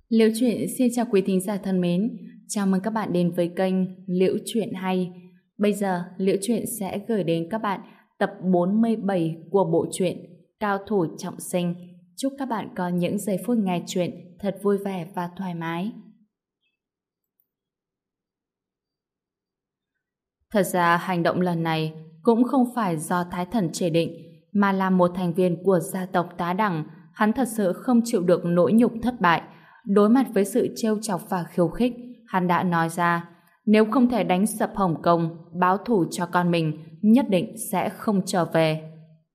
Liễu Chuyện xin chào quý thính giả thân mến, chào mừng các bạn đến với kênh Liễu Chuyện Hay. Bây giờ Liễu Chuyện sẽ gửi đến các bạn tập 47 của bộ truyện Cao Thủ Trọng Sinh. Chúc các bạn có những giây phút nghe chuyện thật vui vẻ và thoải mái. Thật ra hành động lần này cũng không phải do Thái Thần chỉ định, mà là một thành viên của gia tộc Tá Đẳng. Hắn thật sự không chịu được nỗi nhục thất bại. Đối mặt với sự trêu chọc và khiêu khích, hắn đã nói ra nếu không thể đánh sập Hồng Kông, báo thù cho con mình, nhất định sẽ không trở về.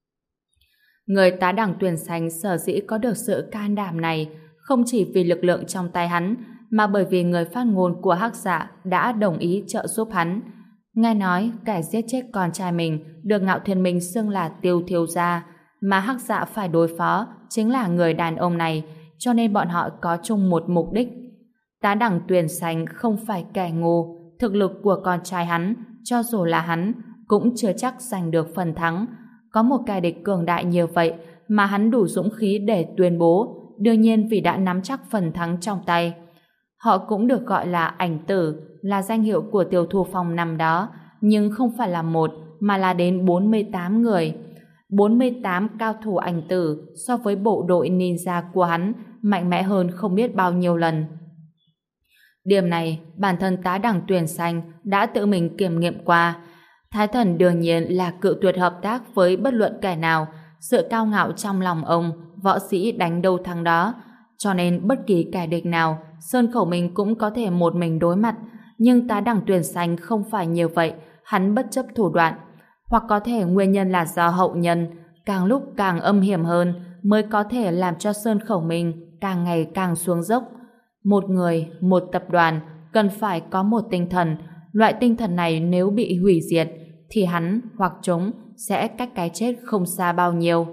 Người Tá Đẳng Tuyển Sánh sở dĩ có được sự can đảm này không chỉ vì lực lượng trong tay hắn, mà bởi vì người phát ngôn của Hắc Dạ đã đồng ý trợ giúp hắn. Nghe nói kẻ giết chết con trai mình được Ngạo Thiên Minh xưng là Tiêu thiếu gia, mà Hắc Dạ phải đối phó chính là người đàn ông này, cho nên bọn họ có chung một mục đích. Tá Đẳng Tuyển Sánh không phải kẻ ngu, thực lực của con trai hắn, cho dù là hắn, cũng chưa chắc giành được phần thắng. Có một kẻ địch cường đại như vậy mà hắn đủ dũng khí để tuyên bố, đương nhiên vì đã nắm chắc phần thắng trong tay. Họ cũng được gọi là ảnh tử, là danh hiệu của Tiêu Thu Phong năm đó, nhưng không phải là một, mà là đến 48 người. 48 cao thủ ảnh tử so với bộ đội ninja của hắn mạnh mẽ hơn không biết bao nhiêu lần. Điểm này, bản thân Tá Đẳng Tuyển Sánh đã tự mình kiểm nghiệm qua. Thái Thần đương nhiên là cự tuyệt hợp tác với bất luận kẻ nào. Sự cao ngạo trong lòng ông, võ sĩ đánh đâu thắng đó. Cho nên bất kỳ kẻ địch nào, Sơn Khẩu Minh cũng có thể một mình đối mặt. Nhưng Tá Đẳng Tuyển Sánh không phải như vậy, hắn bất chấp thủ đoạn. Hoặc có thể nguyên nhân là do hậu nhân, càng lúc càng âm hiểm hơn, mới có thể làm cho Sơn Khẩu Minh càng ngày càng xuống dốc. Một người, một tập đoàn cần phải có một tinh thần. Loại tinh thần này nếu bị hủy diệt thì hắn hoặc chúng sẽ cách cái chết không xa bao nhiêu.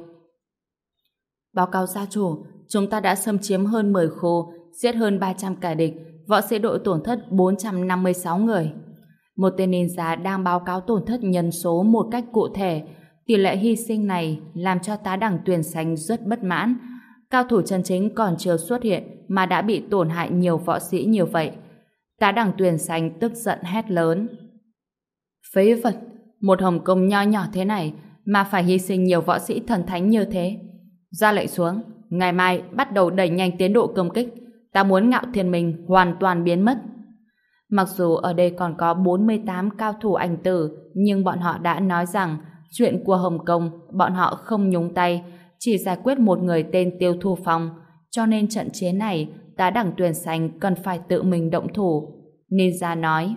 Báo cáo gia chủ, chúng ta đã xâm chiếm hơn 10 khu, giết hơn 300 kẻ địch, võ sĩ đội tổn thất 456 người. Một tên ninja đang báo cáo tổn thất nhân số một cách cụ thể. Tỷ lệ hy sinh này làm cho Tá Đẳng Tuyển Sánh rất bất mãn. Cao thủ chân chính còn chưa xuất hiện mà đã bị tổn hại nhiều võ sĩ như vậy. Tá Đẳng Tuyển Sánh tức giận hét lớn. Phế vật, một Hồng Kông nho nhỏ thế này mà phải hy sinh nhiều võ sĩ thần thánh như thế. Ra lệnh xuống, ngày mai bắt đầu đẩy nhanh tiến độ công kích. Ta muốn Ngạo Thiên Minh hoàn toàn biến mất. Mặc dù ở đây còn có 48 cao thủ ảnh tử, nhưng bọn họ đã nói rằng chuyện của Hồng Kông bọn họ không nhúng tay, chỉ giải quyết một người tên Tiêu Thu Phong. Cho nên trận chiến này, Tá Đẳng Tuyển Sánh cần phải tự mình động thủ. Ninja nói.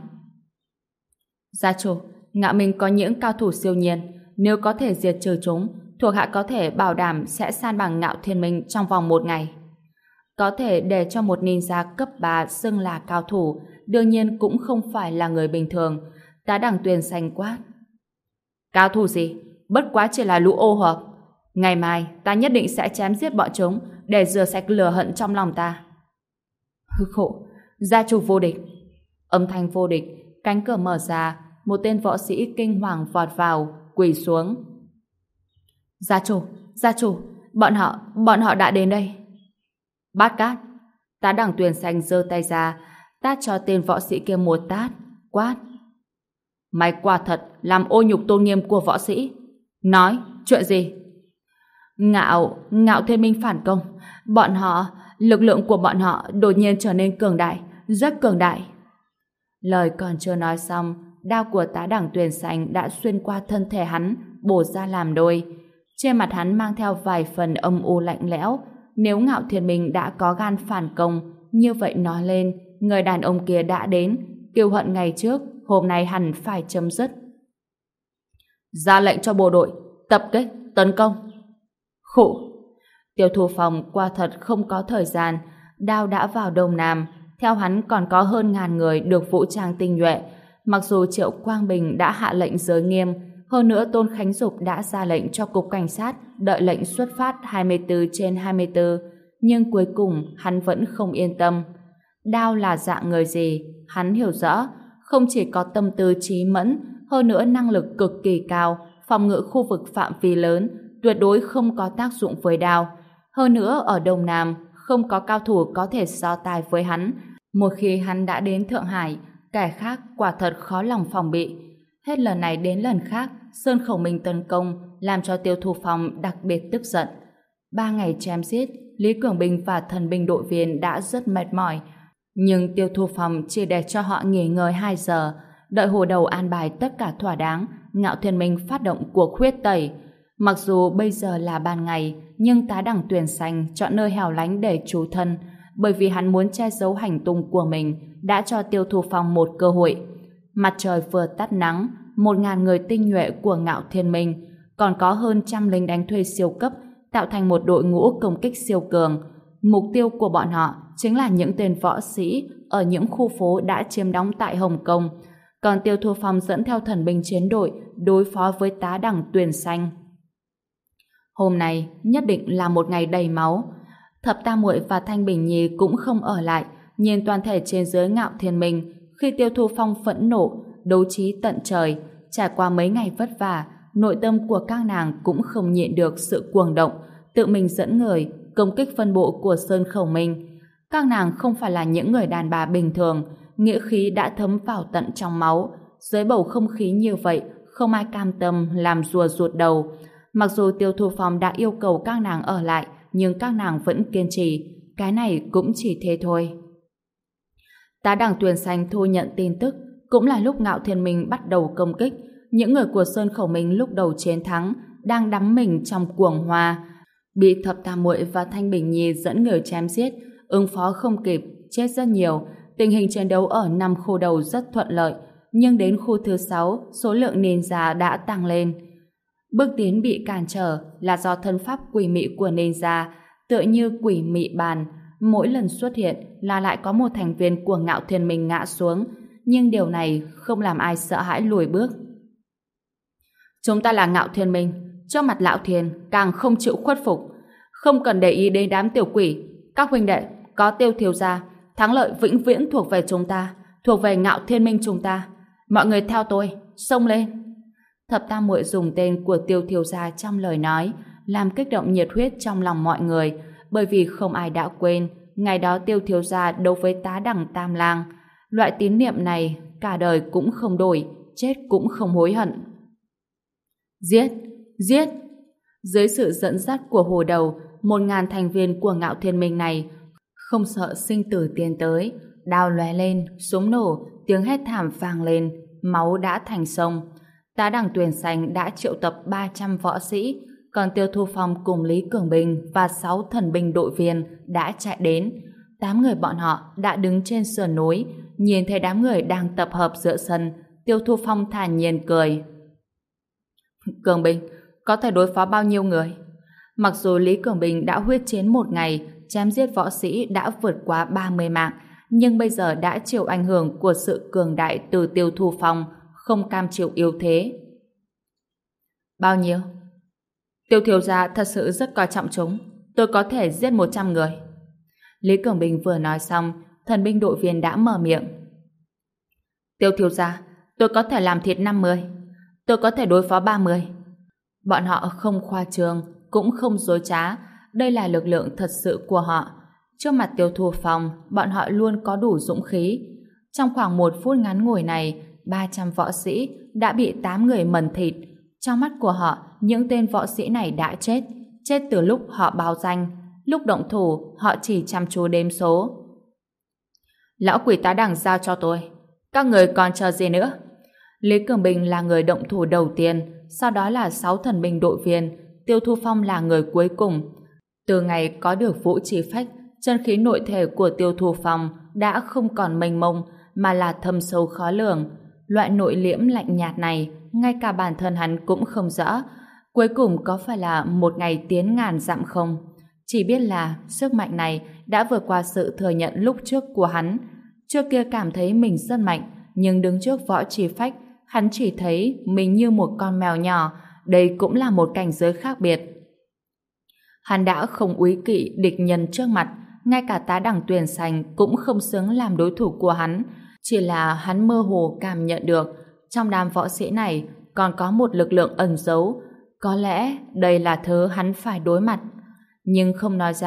Gia chủ, Ngạo Minh có những cao thủ siêu nhiên, nếu có thể diệt trừ chúng, thuộc hạ có thể bảo đảm sẽ san bằng Ngạo Thiên Minh trong vòng 1 ngày. Có thể để cho một ninja cấp 3 xưng là cao thủ, đương nhiên cũng không phải là người bình thường. Tá Đẳng Tuyển Sánh quát. Cao thủ gì? Bất quá chỉ là lũ ô hợp. Ngày mai ta nhất định sẽ chém giết bọn chúng để rửa sạch lửa hận trong lòng ta. Hư khổ, gia chủ vô địch. Âm thanh vô địch, cánh cửa mở ra, một tên võ sĩ kinh hoàng vọt vào, quỳ xuống. Gia chủ, bọn họ đã đến đây. Bát Cát. Tá Đẳng Tuyển Sánh giơ tay ra, tát cho tên võ sĩ kia một tát, quát. Mày quả thật làm ô nhục tôn nghiêm của võ sĩ. Nói, chuyện gì? Ngạo Thiên Minh phản công. Lực lượng của bọn họ đột nhiên trở nên cường đại, rất cường đại. Lời còn chưa nói xong, đao của Tá Đẳng Tuyển Sánh đã xuyên qua thân thể hắn, bổ ra làm đôi. Trên mặt hắn mang theo vài phần âm u lạnh lẽo. Nếu Ngạo Thiên Minh đã có gan phản công, như vậy nói lên, người đàn ông kia đã đến, kiêu hận ngày trước, hôm nay hẳn phải chấm dứt. Ra lệnh cho bộ đội, tập kích, tấn công. Khụ. Tiêu Thu Phong quả thật không có thời gian, đao đã vào Đông Nam, theo hắn còn có hơn 1000 người được vũ trang tinh nhuệ. Mặc dù Triệu Quang Bình đã hạ lệnh giới nghiêm, hơn nữa Tôn Khánh Dục đã ra lệnh cho Cục Cảnh sát đợi lệnh xuất phát 24/24, nhưng cuối cùng hắn vẫn không yên tâm. Đao là dạng người gì, hắn hiểu rõ, không chỉ có tâm tư trí mẫn, hơn nữa năng lực cực kỳ cao, phòng ngự khu vực phạm vi lớn, tuyệt đối không có tác dụng với đao. Hơn nữa ở Đông Nam, không có cao thủ có thể so tài với hắn. Một khi hắn đã đến Thượng Hải, kẻ khác quả thật khó lòng phòng bị. Hết lần này đến lần khác, Sơn Khẩu Minh tấn công làm cho Tiêu Thu Phong đặc biệt tức giận. 3 ngày chém giết, Lý Cường Bình và thần binh đội viên đã rất mệt mỏi, nhưng Tiêu Thu Phong chỉ để cho họ nghỉ ngơi 2 giờ, đợi Hồ Đầu an bài tất cả thỏa đáng, Ngạo Thiên Minh phát động cuộc huyết tẩy. Mặc dù bây giờ là ban ngày, nhưng Tá Đẳng Tuyền Xanh chọn nơi hẻo lánh để trú thân, bởi vì hắn muốn che giấu hành tung của mình, đã cho Tiêu Thu Phong một cơ hội. Mặt trời vừa tắt nắng, 1.000 người tinh nhuệ của Ngạo Thiên Minh, còn có hơn 100 lính đánh thuê siêu cấp, tạo thành một đội ngũ công kích siêu cường. Mục tiêu của bọn họ chính là những tên võ sĩ ở những khu phố đã chiếm đóng tại Hồng Kông. Còn Tiêu Thu Phong dẫn theo thần binh chiến đội đối phó với Tá Đẳng Tuyền Xanh. Hôm nay nhất định là một ngày đầy máu. Thập Tam Muội và Thanh Bình Nhi cũng không ở lại, nhìn toàn thể trên dưới Ngạo Thiên Minh. Khi Tiêu Thu Phong phẫn nộ, đấu trí tận trời, trải qua mấy ngày vất vả, nội tâm của các nàng cũng không nhịn được sự cuồng động, tự mình dẫn người công kích phân bộ của Sơn Khẩu Minh. Các nàng không phải là những người đàn bà bình thường, nghĩa khí đã thấm vào tận trong máu. Dưới bầu không khí như vậy, không ai cam tâm làm rùa rụt đầu. Mặc dù Tiêu Thu Phong đã yêu cầu các nàng ở lại, nhưng các nàng vẫn kiên trì. Cái này cũng chỉ thế thôi. Tá Đẳng Tuyền Xanh thu nhận tin tức, cũng là lúc Ngạo Thiên Minh bắt đầu công kích. Những người của Sơn Khẩu Minh lúc đầu chiến thắng đang đắm mình trong cuồng hoa, bị Thập Tam Muội và Thanh Bình Nhi dẫn người chém giết, ứng phó không kịp, chết rất nhiều. Tình hình chiến đấu ở 5 khu đầu rất thuận lợi, nhưng đến khu thứ 6, số lượng ninja đã tăng lên. Bước tiến bị cản trở là do thân pháp quỷ mị của ninja, tựa như quỷ mị bàn, mỗi lần xuất hiện là lại có một thành viên của Ngạo Thiên Minh ngã xuống, nhưng điều này không làm ai sợ hãi lùi bước. Chúng ta là Ngạo Thiên Minh, trước mặt Lão Thiên càng không chịu khuất phục, không cần để ý đến đám tiểu quỷ. Các huynh đệ, có Tiêu thiếu gia, thắng lợi vĩnh viễn thuộc về chúng ta, thuộc về Ngạo Thiên Minh chúng ta. Mọi người theo tôi, xông lên. Thập Tam Muội dùng tên của Tiêu thiếu gia trong lời nói, làm kích động nhiệt huyết trong lòng mọi người, bởi vì không ai đã quên ngày đó Tiêu thiếu gia đấu với Tá Đẳng Tam Lang. Loại tín niệm này cả đời cũng không đổi, chết cũng không hối hận. Giết! Giết! Dưới sự dẫn dắt của Hồ Đầu, 1.000 thành viên của Ngạo Thiên Minh này không sợ sinh tử tiến tới, đao lóe lên, súng nổ, tiếng hét thảm vang lên, máu đã thành sông. Tá Đẳng Tuyền Xanh đã triệu tập 300 võ sĩ, còn Tiêu Thu Phong cùng Lý Cường Bình và 6 thần binh đội viên đã chạy đến. 8 người bọn họ đã đứng trên sườn núi, nhìn thấy đám người đang tập hợp giữa sân. Tiêu Thu Phong thản nhiên cười. Cường Bình, có thể đối phó bao nhiêu người? Mặc dù Lý Cường Bình đã huyết chiến một ngày, chém giết võ sĩ đã vượt quá 30 mạng, nhưng bây giờ đã chịu ảnh hưởng của sự cường đại từ Tiêu Thu Phong, không cam chịu yếu thế. Bao nhiêu? Tiêu thiếu gia thật sự rất coi trọng chúng. Tôi có thể giết 100 người. Lý Cường Bình vừa nói xong, thần binh đội viên đã mở miệng. Tiêu thiếu gia, tôi có thể làm thịt 50. Tôi có thể đối phó 30. Bọn họ không khoa trương, cũng không dối trá. Đây là lực lượng thật sự của họ. Trước mặt Tiêu Thu Phong, bọn họ luôn có đủ dũng khí. Trong khoảng 1 phút ngắn ngủi này, 300 võ sĩ đã bị 8 người mần thịt. Trong mắt của họ, những tên võ sĩ này đã chết. Chết từ lúc họ báo danh. Lúc động thủ, họ chỉ chăm chú đếm số. Lão quỷ Tá Đẳng giao cho tôi. Các người còn chờ gì nữa? Lý Cường Bình là người động thủ đầu tiên, sau đó là 6 thần binh đội viên. Tiêu Thu Phong là người cuối cùng. Từ ngày có được vũ trì phách, chân khí nội thể của Tiêu Thu Phong đã không còn mênh mông, mà là thâm sâu khó lường. Loại nội liễm lạnh nhạt này, ngay cả bản thân hắn cũng không rõ. Cuối cùng có phải là một ngày tiến ngàn dặm không? Chỉ biết là sức mạnh này đã vượt qua sự thừa nhận lúc trước của hắn. Trước kia cảm thấy mình rất mạnh, nhưng đứng trước võ trì phách, hắn chỉ thấy mình như một con mèo nhỏ. Đây cũng là một cảnh giới khác biệt. Hắn đã không úy kỵ địch nhân trước mặt, ngay cả Tá Đẳng Tuyền Xanh cũng không xứng làm đối thủ của hắn. Chỉ là hắn mơ hồ cảm nhận được trong đám võ sĩ này còn có một lực lượng ẩn giấu. Có lẽ đây là thứ hắn phải đối mặt. Nhưng không nói ra,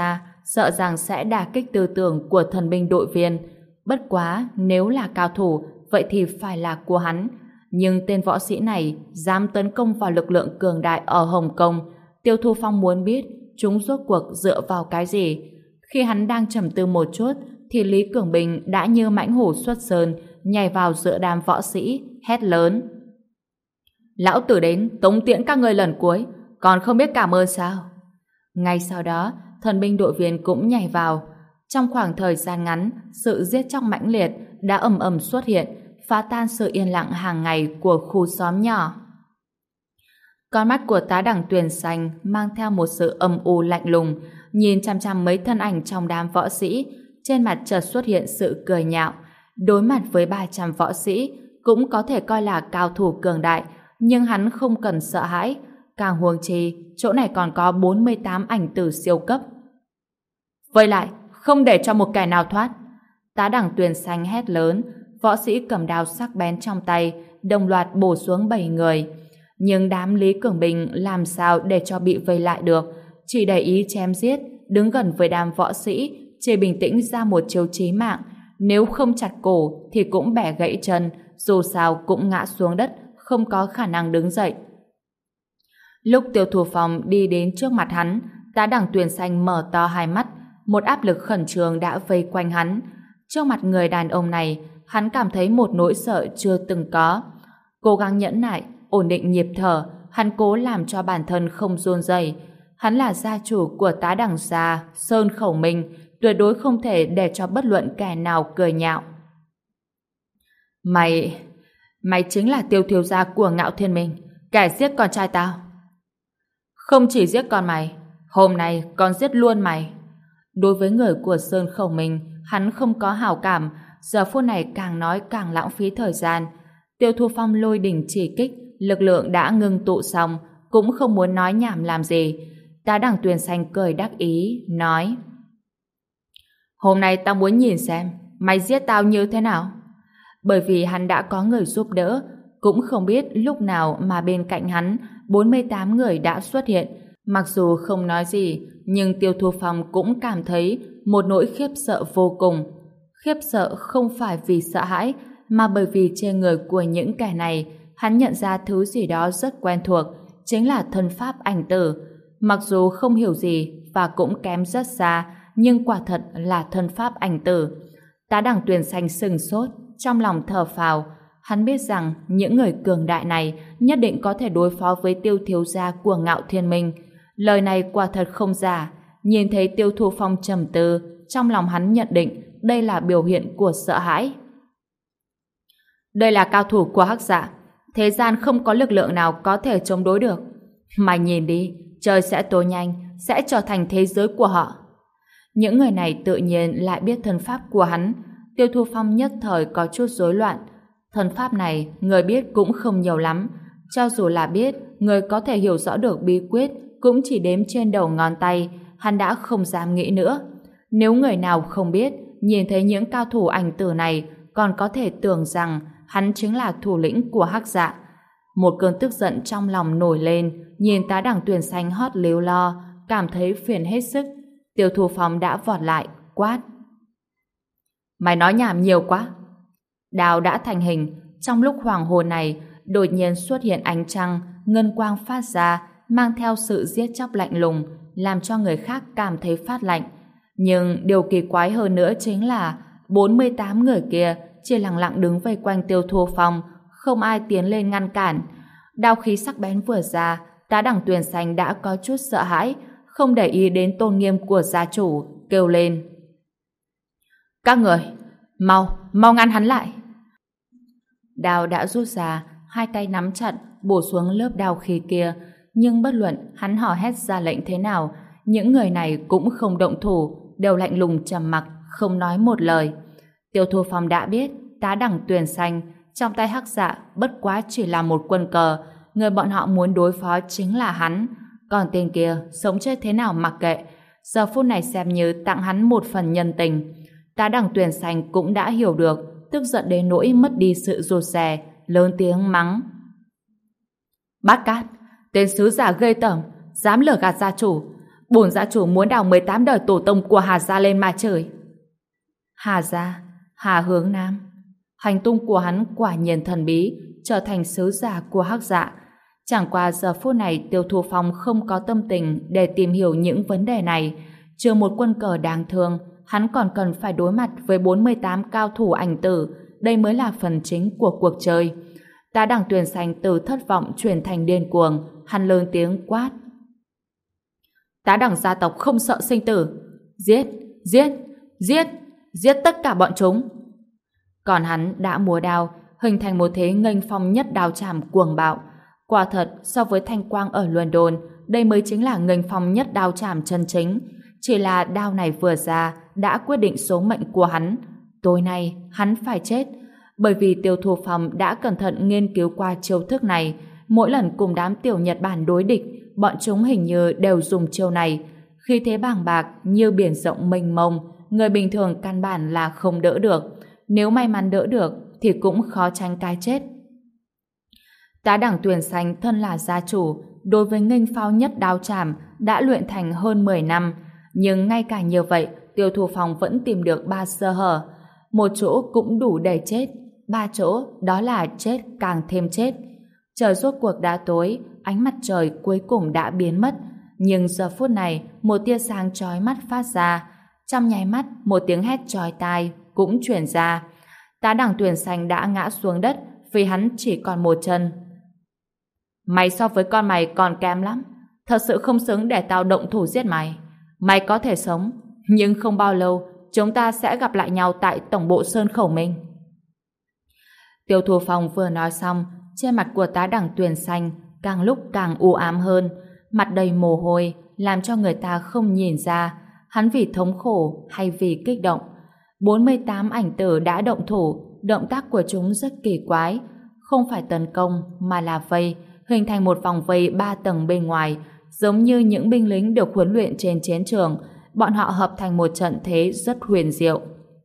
sợ rằng sẽ đả kích tư tưởng của thần binh đội viên. Bất quá, nếu là cao thủ, vậy thì phải là của hắn. Nhưng tên võ sĩ này dám tấn công vào lực lượng cường đại ở Hồng Kông. Tiêu Thu Phong muốn biết chúng rốt cuộc dựa vào cái gì. Khi hắn đang trầm tư một chút, thì Lý Cường Bình đã như mãnh hổ xuất sơn, nhảy vào giữa đám võ sĩ, hét lớn. Lão tử đến tống tiễn các ngươi lần cuối, còn không biết cảm ơn sao? Ngay sau đó, thần binh đội viên cũng nhảy vào. Trong khoảng thời gian ngắn, sự giết chóc mãnh liệt đã ầm ầm xuất hiện, phá tan sự yên lặng hàng ngày của khu xóm nhỏ. Con mắt của tá đẳng Tuyền Xanh mang theo một sự âm u lạnh lùng, nhìn chăm chăm mấy thân ảnh trong đám võ sĩ, trên mặt chợt xuất hiện sự cười nhạo. Đối mặt với 300 võ sĩ, cũng có thể coi là cao thủ cường đại, nhưng hắn không cần sợ hãi. Càng huống chi, chỗ này còn có 48 ảnh tử siêu cấp. Vây lại, không để cho một kẻ nào thoát. Tá đẳng Tuyền Xanh hét lớn, võ sĩ cầm đao sắc bén trong tay, đồng loạt bổ xuống 7 người. Nhưng đám Lý Cường Bình làm sao để cho bị vây lại được, chỉ để ý chém giết, đứng gần với đám võ sĩ, chỉ bình tĩnh ra một chiêu chí mạng. Nếu không chặt cổ thì cũng bẻ gãy chân, dù sao cũng ngã xuống đất, không có khả năng đứng dậy. Lúc Tiêu Thu Phong đi đến trước mặt hắn, tá đẳng Tuyền Xanh mở to hai mắt, một áp lực khẩn trương đã vây quanh hắn. Trước mặt người đàn ông này, hắn cảm thấy một nỗi sợ chưa từng có. Cố gắng nhẫn nại, ổn định nhịp thở, hắn cố làm cho bản thân không run rẩy. Hắn là gia chủ của tá đẳng gia Sơn Khẩu Minh, tuyệt đối không thể để cho bất luận kẻ nào cười nhạo. Mày chính là Tiêu thiếu gia của Ngạo Thiên Minh, kẻ giết con trai tao. Không chỉ giết con mày, hôm nay còn giết luôn mày. Đối với người của Sơn Khẩu Minh, hắn không có hảo cảm, giờ phút này càng nói càng lãng phí thời gian. Tiêu Thu Phong lôi đỉnh chỉ kích, lực lượng đã ngưng tụ xong, cũng không muốn nói nhảm làm gì. Tá đẳng Tuyền Xanh cười đắc ý, nói: Hôm nay tao muốn nhìn xem mày giết tao như thế nào. Bởi vì hắn đã có người giúp đỡ, cũng không biết lúc nào mà bên cạnh hắn 48 người đã xuất hiện. Mặc dù không nói gì, nhưng Tiêu Thu Phong cũng cảm thấy một nỗi khiếp sợ vô cùng. Khiếp sợ không phải vì sợ hãi, mà bởi vì trên người của những kẻ này, hắn nhận ra thứ gì đó rất quen thuộc, chính là thân pháp ảnh tử. Mặc dù không hiểu gì và cũng kém rất xa, nhưng quả thật là thân pháp ảnh tử. Tá đẳng Tuyền Xanh sừng sốt, trong lòng thở phào. Hắn biết rằng những người cường đại này nhất định có thể đối phó với Tiêu thiếu gia của Ngạo Thiên Minh. Lời này quả thật không giả. Nhìn thấy Tiêu Thu Phong trầm tư, trong lòng hắn nhận định đây là biểu hiện của sợ hãi. Đây là cao thủ của Hắc Dạ, thế gian không có lực lượng nào có thể chống đối được. Mày nhìn đi, trời sẽ tối nhanh, sẽ trở thành thế giới của họ. Những người này tự nhiên lại biết thân pháp của hắn. Tiêu Thu Phong nhất thời có chút rối loạn. Thân pháp này người biết cũng không nhiều lắm. Cho dù là biết, người có thể hiểu rõ được bí quyết cũng chỉ đếm trên đầu ngón tay. Hắn đã không dám nghĩ nữa. Nếu người nào không biết, nhìn thấy những cao thủ ảnh tử này, còn có thể tưởng rằng hắn chính là thủ lĩnh của Hắc Dạ. Một cơn tức giận trong lòng nổi lên, nhìn tá đẳng Tuyền Xanh hót líu lo, cảm thấy phiền hết sức. Tiêu Thu Phong đã vọt lại, quát: Mày nói nhảm nhiều quá. Đao đã thành hình. Trong lúc hoàng hôn này, đột nhiên xuất hiện ánh trăng, ngân quang phát ra, mang theo sự giết chóc lạnh lùng, làm cho người khác cảm thấy phát lạnh. Nhưng điều kỳ quái hơn nữa chính là 48 người kia chỉ lặng lặng đứng vây quanh Tiêu Thu Phong, không ai tiến lên ngăn cản. Đao khí sắc bén vừa ra, tá đẳng Tuyền Xanh đã có chút sợ hãi, không để ý đến tôn nghiêm của gia chủ, kêu lên: Các người, mau ngăn hắn lại. Đao đã rút ra, hai tay nắm chặt, bổ xuống lớp đao khí kia, nhưng bất luận hắn hò hét ra lệnh thế nào, những người này cũng không động thủ, đều lạnh lùng trầm mặc, không nói một lời. Tiêu Thu Phong đã biết tá đẳng Tuyền Xanh trong tay Hắc Dạ bất quá chỉ là một quân cờ, người bọn họ muốn đối phó chính là hắn, còn tên kia sống chết thế nào mặc kệ, giờ phút này xem như tặng hắn một phần nhân tình. Tá đẳng Tuyền Xanh cũng đã hiểu được, tức giận đến nỗi mất đi sự rụt rè, lớn tiếng mắng: Bát Cát, tên sứ giả ghê tởm, dám lừa gạt gia chủ, Bổn gia chủ muốn đào 18 đời tổ tông của Hà gia lên mà trời. Hà gia, Hà Hướng Nam. Hành tung của hắn quả nhiên thần bí, trở thành sứ giả của Hắc Dạ. Chẳng qua giờ phút này Tiêu Thu Phong không có tâm tình để tìm hiểu những vấn đề này. Trừ một quân cờ đáng thương, hắn còn cần phải đối mặt với 48 cao thủ ảnh tử. Đây mới là phần chính của cuộc chơi. Tá Đẳng Tuyền Xanh từ thất vọng chuyển thành điên cuồng, hắn lớn tiếng quát. Tá Đẳng gia tộc không sợ sinh tử. Giết, giết, giết, giết tất cả bọn chúng. Còn hắn đã múa đao, hình thành một thế nghênh phong nhất đao chảm cuồng bạo. Quả thật, so với thanh quang ở London, đây mới chính là nghênh phong nhất đao chảm chân chính. Chỉ là đao này vừa ra đã quyết định số mệnh của hắn. Tối nay, hắn phải chết. Bởi vì Tiêu Thu Phong đã cẩn thận nghiên cứu qua chiêu thức này. Mỗi lần cùng đám tiểu Nhật Bản đối địch, bọn chúng hình như đều dùng chiêu này. Khi thế bàng bạc như biển rộng mênh mông, người bình thường căn bản là không đỡ được. Nếu may mắn đỡ được thì cũng khó tránh cái chết. Tá Đẳng Tuyền Xanh thân là gia chủ, đối với nghênh phao nhất đao chảm đã luyện thành hơn 10 năm. Nhưng ngay cả như vậy, Tiêu Thu Phong vẫn tìm được 3 sơ hở. Một chỗ cũng đủ để chết, 3 chỗ đó là chết càng thêm chết. Trời rốt cuộc đã tối, ánh mặt trời cuối cùng đã biến mất. Nhưng giờ phút này, một tia sáng chói mắt phát ra. Trong nháy mắt, một tiếng hét chói tai cũng truyền ra. Tá Đẳng Tuyền Xanh đã ngã xuống đất vì hắn chỉ còn một chân. Mày so với con mày còn kém lắm. Thật sự không xứng để tao động thủ giết mày. Mày có thể sống, nhưng không bao lâu chúng ta sẽ gặp lại nhau tại tổng bộ Sơn Khẩu Minh. Tiêu Thu Phong vừa nói xong, trên mặt của Tá Đẳng Tuyền Xanh càng lúc càng u ám hơn, mặt đầy mồ hôi, làm cho người ta không nhìn ra hắn vì thống khổ hay vì kích động. 48 ảnh tử đã động thủ, động tác của chúng rất kỳ quái, không phải tấn công mà là vây, hình thành một vòng vây 3 tầng bên ngoài, giống như những binh lính được huấn luyện trên chiến trường. Bọn họ hợp thành một trận thế rất huyền diệu.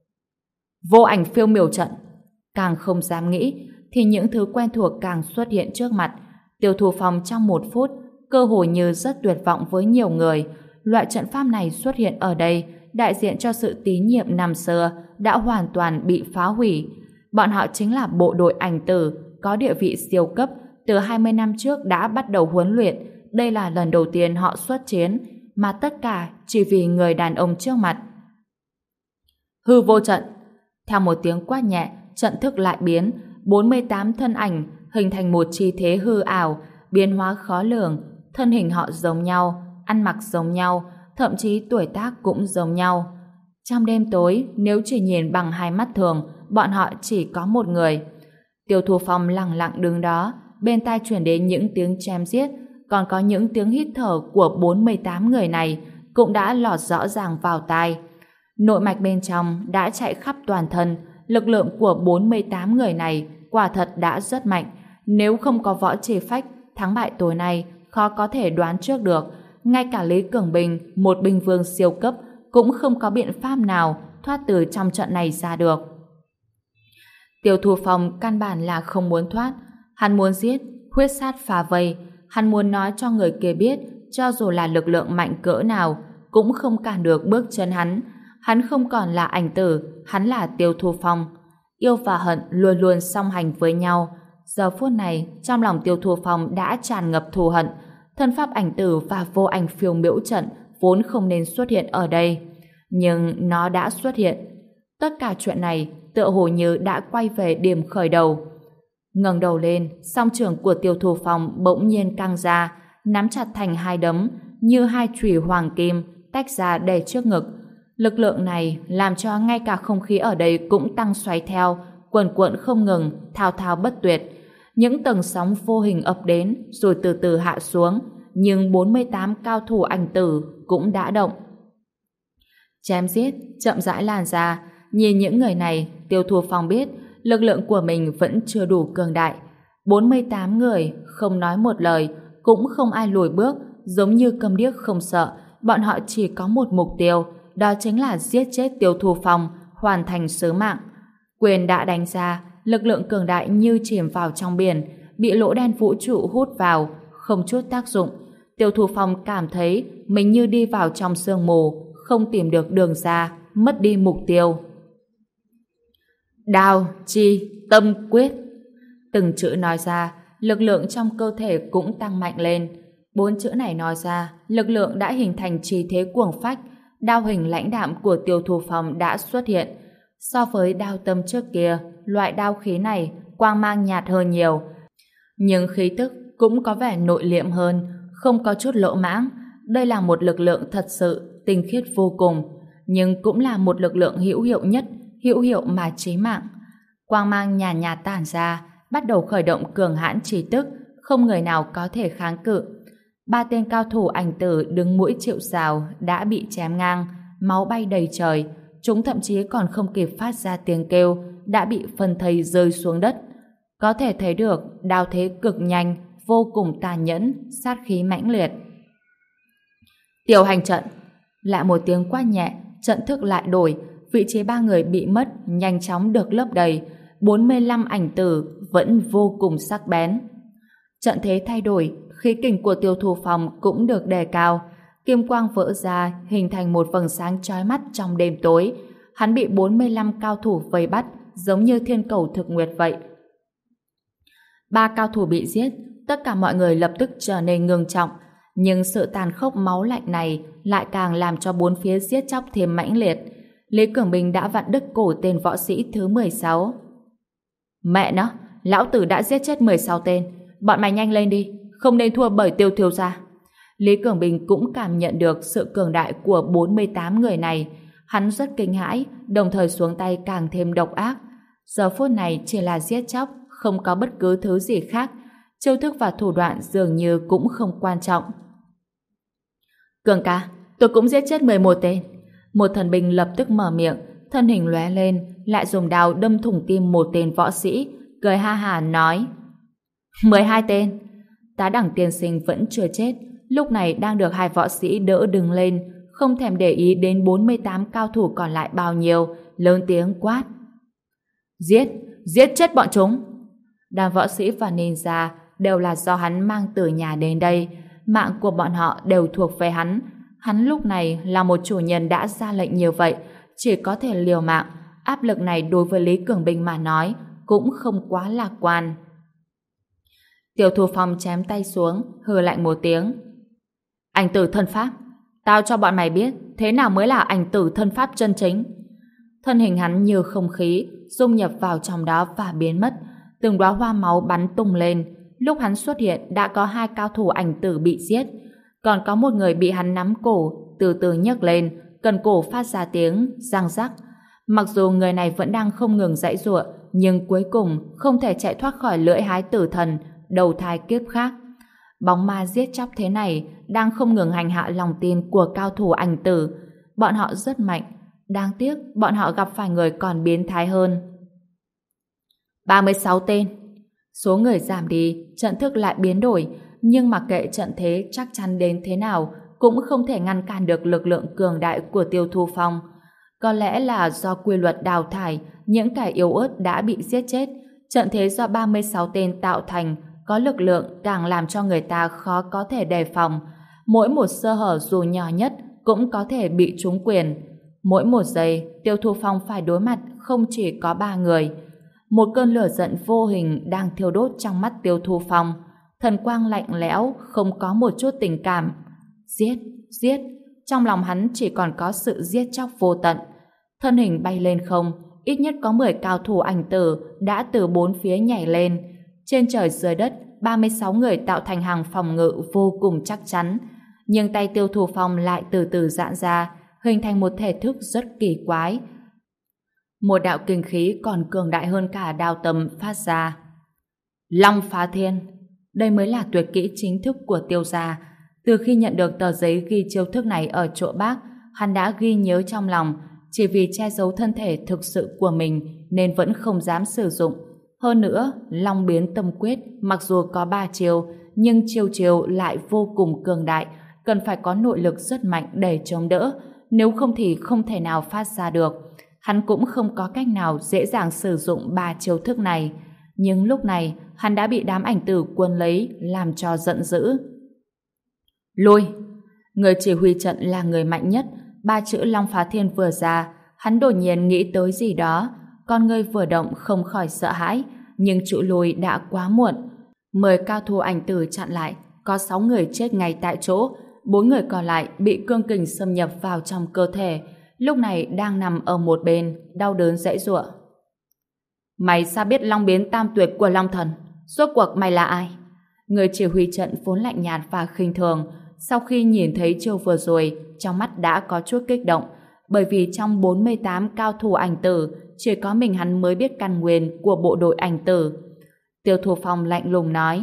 Vô ảnh phiêu miểu trận. Càng không dám nghĩ thì những thứ quen thuộc càng xuất hiện trước mặt. Tiêu Thu Phong trong 1 phút cơ hồ như rất tuyệt vọng với nhiều người. Loại trận pháp này xuất hiện ở đây đại diện cho sự tín nhiệm năm xưa đã hoàn toàn bị phá hủy. Bọn họ chính là bộ đội ảnh tử có địa vị siêu cấp, từ 20 năm trước đã bắt đầu huấn luyện. Đây là lần đầu tiên họ xuất chiến, mà tất cả chỉ vì người đàn ông trước mặt. Hư vô trận. Theo một tiếng quát nhẹ, trận thức lại biến, 48 thân ảnh hình thành một chi thế hư ảo, biến hóa khó lường. Thân hình họ giống nhau, ăn mặc giống nhau, thậm chí tuổi tác cũng giống nhau. Trong đêm tối, nếu chỉ nhìn bằng hai mắt thường, bọn họ chỉ có một người. Tiêu Thu Phong lặng lặng đứng đó, bên tai truyền đến những tiếng chém giết, còn có những tiếng hít thở của 48 người này cũng đã lọt rõ ràng vào tai. Nội mạch bên trong đã chạy khắp toàn thân, lực lượng của 48 người này quả thật đã rất mạnh. Nếu không có võ trì phách, thắng bại tối nay khó có thể đoán trước được. Ngay cả Lý Cường Bình, một binh vương siêu cấp, cũng không có biện pháp nào thoát từ trong trận này ra được. Tiêu Thu Phong căn bản là không muốn thoát. Hắn muốn giết, huyết sát phá vây. Hắn muốn nói cho người kia biết, cho dù là lực lượng mạnh cỡ nào, cũng không cản được bước chân hắn. Hắn không còn là ảnh tử, hắn là Tiêu Thu Phong. Yêu và hận luôn luôn song hành với nhau. Giờ phút này, trong lòng Tiêu Thu Phong đã tràn ngập thù hận. Thân pháp ảnh tử và vô ảnh phiêu miễu trận vốn không nên xuất hiện ở đây. Nhưng nó đã xuất hiện. Tất cả chuyện này tựa hồ như đã quay về điểm khởi đầu. Ngẩng đầu lên, song trường của Tiêu Thu Phong bỗng nhiên căng ra, nắm chặt thành hai đấm, như hai chùy hoàng kim tách ra để trước ngực. Lực lượng này làm cho ngay cả không khí ở đây cũng tăng xoáy theo, cuồn cuộn không ngừng, thao thao bất tuyệt. Những tầng sóng vô hình ập đến rồi từ từ hạ xuống, nhưng 48 cao thủ ảnh tử cũng đã động. Chém giết chậm rãi lan ra. Nhìn những người này, Tiêu Thu Phong biết lực lượng của mình vẫn chưa đủ cường đại. 48 người không nói một lời, cũng không ai lùi bước, giống như câm điếc không sợ. Bọn họ chỉ có một mục tiêu, đó chính là giết chết Tiêu Thu Phong, hoàn thành sứ mạng. Quyền đã đánh ra, lực lượng cường đại như chìm vào trong biển, bị lỗ đen vũ trụ hút vào, không chút tác dụng. Tiêu Thu Phong cảm thấy mình như đi vào trong sương mù, không tìm được đường ra, mất đi mục tiêu. Đao, chi, tâm, quyết. Từng chữ nói ra, lực lượng trong cơ thể cũng tăng mạnh lên. 4 chữ này nói ra, lực lượng đã hình thành chi thế cuồng phách, đao hình lãnh đạm của Tiêu Thu Phong đã xuất hiện. So với đao tâm trước kia, loại đao khí này quang mang nhạt hơn nhiều, nhưng khí tức cũng có vẻ nội liệm hơn, không có chút lỗ mãng. Đây là một lực lượng thật sự tinh khiết vô cùng, nhưng cũng là một lực lượng hữu hiệu nhất, hữu hiệu mà chí mạng. Quang mang nhàn nhạt tản ra, bắt đầu khởi động cường hãn chi tức, không người nào có thể kháng cự. 3 tên cao thủ ảnh tử đứng mũi chịu sào đã bị chém ngang, máu bay đầy trời. Chúng thậm chí còn không kịp phát ra tiếng kêu, đã bị phân thây rơi xuống đất. Có thể thấy được đao thế cực nhanh, vô cùng tàn nhẫn, sát khí mãnh liệt. Tiểu hành trận. Lại một tiếng quát nhẹ, trận thức lại đổi, vị trí 3 người bị mất nhanh chóng được lấp đầy. 45 ảnh tử vẫn vô cùng sắc bén. Trận thế thay đổi, khí kình của Tiêu Thu Phong cũng được đề cao. Kim quang vỡ ra, hình thành một vầng sáng chói mắt trong đêm tối. Hắn bị 45 cao thủ vây bắt, giống như thiên cầu thực nguyệt vậy. 3 cao thủ bị giết, tất cả mọi người lập tức trở nên ngưng trọng. Nhưng sự tàn khốc máu lạnh này lại càng làm cho bốn phía giết chóc thêm mãnh liệt. Lý Cường Bình đã vặn đứt cổ tên võ sĩ thứ 16. Mẹ nó, lão tử đã giết chết 16 tên. Bọn mày nhanh lên đi, không nên thua bởi Tiêu thiếu gia. Lý Cường Bình cũng cảm nhận được sự cường đại của 48 người này. Hắn rất kinh hãi, đồng thời xuống tay càng thêm độc ác. Giờ phút này chỉ là giết chóc, không có bất cứ thứ gì khác. Chiêu thức và thủ đoạn dường như cũng không quan trọng. Cường ca, tôi cũng giết chết 11 tên. Một thần binh lập tức mở miệng, thân hình lóe lên, lại dùng đao đâm thủng tim một tên võ sĩ, cười ha hả nói: 12 tên. Tá Đẳng tiên sinh vẫn chưa chết, lúc này đang được 2 võ sĩ đỡ đứng lên, không thèm để ý đến 48 cao thủ còn lại bao nhiêu, lớn tiếng quát: giết, giết chết bọn chúng. Đám võ sĩ và ninja đều là do hắn mang từ nhà đến đây, mạng của bọn họ đều thuộc về hắn. Hắn lúc này là một chủ nhân đã ra lệnh như vậy, chỉ có thể liều mạng. Áp lực này đối với Lý Cường Bình mà nói cũng không quá lạc quan. Tiêu Thu Phong chém tay xuống, hừ lạnh một tiếng: ảnh tử thân pháp, tao cho bọn mày biết thế nào mới là ảnh tử thân pháp chân chính. Thân hình hắn như không khí dung nhập vào trong đó và biến mất. Từng đóa hoa máu bắn tung lên. Lúc hắn xuất hiện đã có 2 cao thủ ảnh tử bị giết, còn có một người bị hắn nắm cổ, từ từ nhấc lên, cần cổ phát ra tiếng răng rắc. Mặc dù người này vẫn đang không ngừng giãy giụa, nhưng cuối cùng không thể chạy thoát khỏi lưỡi hái tử thần, đầu thai kiếp khác. Bóng ma giết chóc thế này đang không ngừng hành hạ lòng tin của cao thủ ảnh tử. Bọn họ rất mạnh, đáng tiếc bọn họ gặp phải người còn biến thái hơn. 36 tên. Số người giảm đi, trận thức lại biến đổi, nhưng mặc kệ trận thế chắc chắn đến thế nào cũng không thể ngăn cản được lực lượng cường đại của Tiêu Thu Phong. Có lẽ là do quy luật đào thải, những kẻ yếu ớt đã bị giết chết. Trận thế do 36 tên tạo thành có lực lượng càng làm cho người ta khó có thể đề phòng. Mỗi một sơ hở dù nhỏ nhất cũng có thể bị trúng quyền. Mỗi một giây, Tiêu Thu Phong phải đối mặt không chỉ có 3 người. Một cơn lửa giận vô hình đang thiêu đốt trong mắt Tiêu Thu Phong. Thần quang lạnh lẽo, không có một chút tình cảm. Giết, giết. Trong lòng hắn chỉ còn có sự giết chóc vô tận. Thân hình bay lên không, ít nhất có 10 cao thủ ảnh tử đã từ 4 phía nhảy lên. Trên trời dưới đất, 36 người tạo thành hàng phòng ngự vô cùng chắc chắn. Nhưng tay Tiêu Thu Phong lại từ từ giãn ra, hình thành một thể thức rất kỳ quái. Một đạo kinh khí còn cường đại hơn cả đao tâm phát ra. Long phá thiên. Đây mới là tuyệt kỹ chính thức của Tiêu gia. Từ khi nhận được tờ giấy ghi chiêu thức này ở chỗ bác, hắn đã ghi nhớ trong lòng, chỉ vì che giấu thân thể thực sự của mình nên vẫn không dám sử dụng. Hơn nữa, Long biến tâm quyết mặc dù có 3 chiêu, nhưng chiêu lại vô cùng cường đại, cần phải có nội lực rất mạnh để chống đỡ, nếu không thì không thể nào phát ra được. Hắn cũng không có cách nào dễ dàng sử dụng 3 chiêu thức này. Nhưng lúc này, hắn đã bị đám ảnh tử cuốn lấy, làm cho giận dữ. Lui! Người chỉ huy trận là người mạnh nhất. Ba chữ Long Phá Thiên vừa ra, hắn đột nhiên nghĩ tới gì đó. Con người vừa động không khỏi sợ hãi, nhưng chữ lui đã quá muộn. 10 cao thủ ảnh tử chặn lại, có 6 người chết ngay tại chỗ, 4 người còn lại bị cương kình xâm nhập vào trong cơ thể, lúc này đang nằm ở một bên, đau đớn giãy giụa. Mày sao biết Long biến tam tuyệt của Long thần? Rốt cuộc mày là ai? Người chỉ huy trận vốn lạnh nhạt và khinh thường, sau khi nhìn thấy chiêu vừa rồi, trong mắt đã có chút kích động, bởi vì trong 48 cao thủ ảnh tử, chỉ có mình hắn mới biết căn nguyên của bộ đội ảnh tử. Tiêu Thu Phong lạnh lùng nói: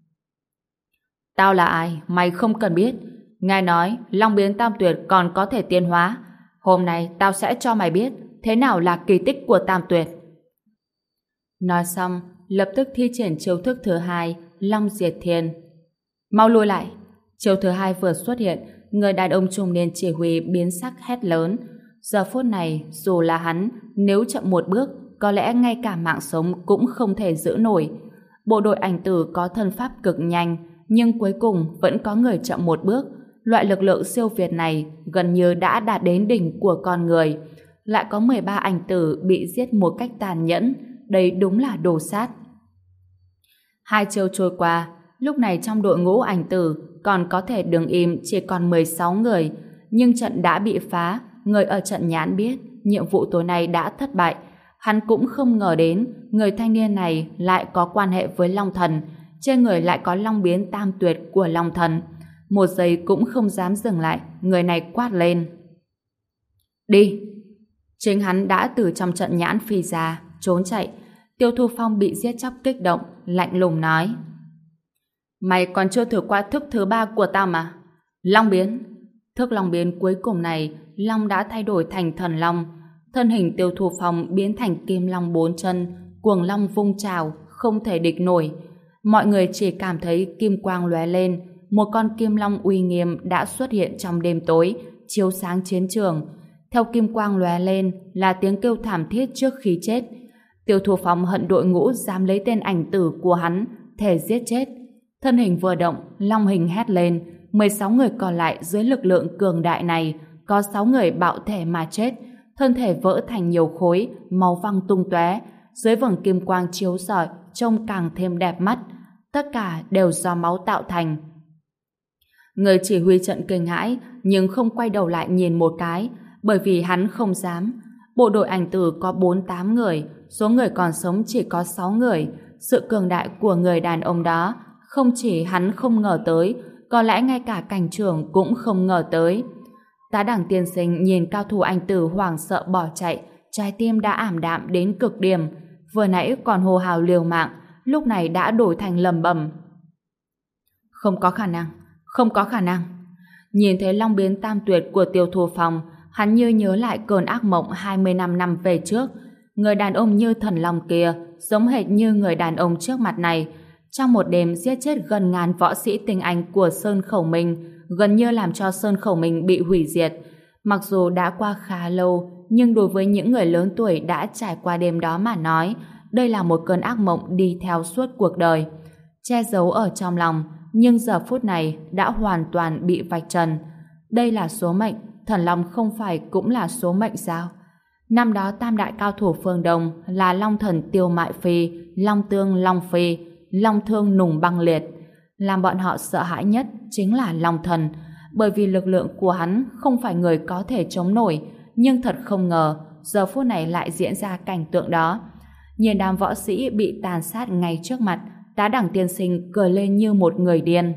Tao là ai, mày không cần biết. Nghe nói, Long biến tam tuyệt còn có thể tiến hóa. Hôm nay tao sẽ cho mày biết thế nào là kỳ tích của tam tuyệt. Nói xong, lập tức thi triển chiêu thức thứ hai, Long Diệt Thiên. Mau lùi lại! Chiêu thứ hai vừa xuất hiện, người đàn ông trung niên chỉ huy biến sắc hét lớn. Giờ phút này, dù là hắn, nếu chậm một bước, có lẽ ngay cả mạng sống cũng không thể giữ nổi. Bộ đội ảnh tử có thân pháp cực nhanh, nhưng cuối cùng vẫn có người chậm một bước. Loại lực lượng siêu việt này gần như đã đạt đến đỉnh của con người. Lại có 13 ảnh tử bị giết một cách tàn nhẫn. Đây đúng là đồ sát. Hai chiêu trôi qua, lúc này trong đội ngũ ảnh tử còn có thể đứng im chỉ còn 16 người, nhưng trận đã bị phá. Người ở trận nhãn biết nhiệm vụ tối nay đã thất bại. Hắn cũng không ngờ đến người thanh niên này lại có quan hệ với Long thần, trên người lại có Long biến tam tuyệt của Long thần. Một giây cũng không dám dừng lại, người này quát lên: Đi! Chính hắn đã từ trong trận nhãn phi ra, trốn chạy. Tiêu Thu Phong bị giết chóc kích động, lạnh lùng nói: Mày còn chưa thử qua thức thứ 3 của tao mà. Long biến! Thức Long biến cuối cùng này, Long đã thay đổi thành thần Long. Thân hình Tiêu Thu Phong biến thành Kim Long 4 chân, cuồng long vung trào, không thể địch nổi. Mọi người chỉ cảm thấy kim quang lóe lên, một con kim long uy nghiêm đã xuất hiện trong đêm tối, chiếu sáng chiến trường. Theo kim quang lóe lên là tiếng kêu thảm thiết trước khi chết. Tiêu Thu Phong hận đội ngũ dám lấy tên ảnh tử của hắn, thể giết chết. Thân hình vừa động, long hình hét lên, 16 người còn lại dưới lực lượng cường đại này, có 6 người bạo thể mà chết, thân thể vỡ thành nhiều khối, máu văng tung tóe, dưới vầng kim quang chiếu rọi, trông càng thêm đẹp mắt. Tất cả đều do máu tạo thành. Người chỉ huy trận kinh hãi, nhưng không quay đầu lại nhìn một cái, bởi vì hắn không dám. Bộ đội ảnh tử có 48 người, số người còn sống chỉ có 6 người. Sự cường đại của người đàn ông đó, không chỉ hắn không ngờ tới, có lẽ ngay cả cảnh trưởng cũng không ngờ tới. Tá Đẳng tiên sinh nhìn cao thủ ảnh tử hoảng sợ bỏ chạy, trái tim đã ảm đạm đến cực điểm. Vừa nãy còn hô hào liều mạng, lúc này đã đổi thành lầm bầm: Không có khả năng, không có khả năng. Nhìn thấy long biến tam tuyệt của Tiêu Thu Phong, hắn như nhớ lại cơn ác mộng 25 năm về trước. Người đàn ông như thần long kia giống hệt như người đàn ông trước mặt này, trong một đêm giết chết gần ngàn võ sĩ tinh anh của Sơn Khẩu Minh, gần như làm cho Sơn Khẩu Minh bị hủy diệt. Mặc dù đã qua khá lâu, nhưng đối với những người lớn tuổi đã trải qua đêm đó mà nói, đây là một cơn ác mộng đi theo suốt cuộc đời. Che giấu ở trong lòng, nhưng giờ phút này đã hoàn toàn bị vạch trần. Đây là số mệnh, thần long không phải cũng là số mệnh sao? Năm đó tam đại cao thủ phương Đông là Long thần Tiêu Mại Phi, Long tương Long Phi, Long thương Nùng Băng Liệt. Làm bọn họ sợ hãi nhất chính là Long thần, bởi vì lực lượng của hắn không phải người có thể chống nổi, nhưng thật không ngờ giờ phút này lại diễn ra cảnh tượng đó. Nhìn đám võ sĩ bị tàn sát ngay trước mặt, Tá Đẳng tiên sinh cười lên như một người điên.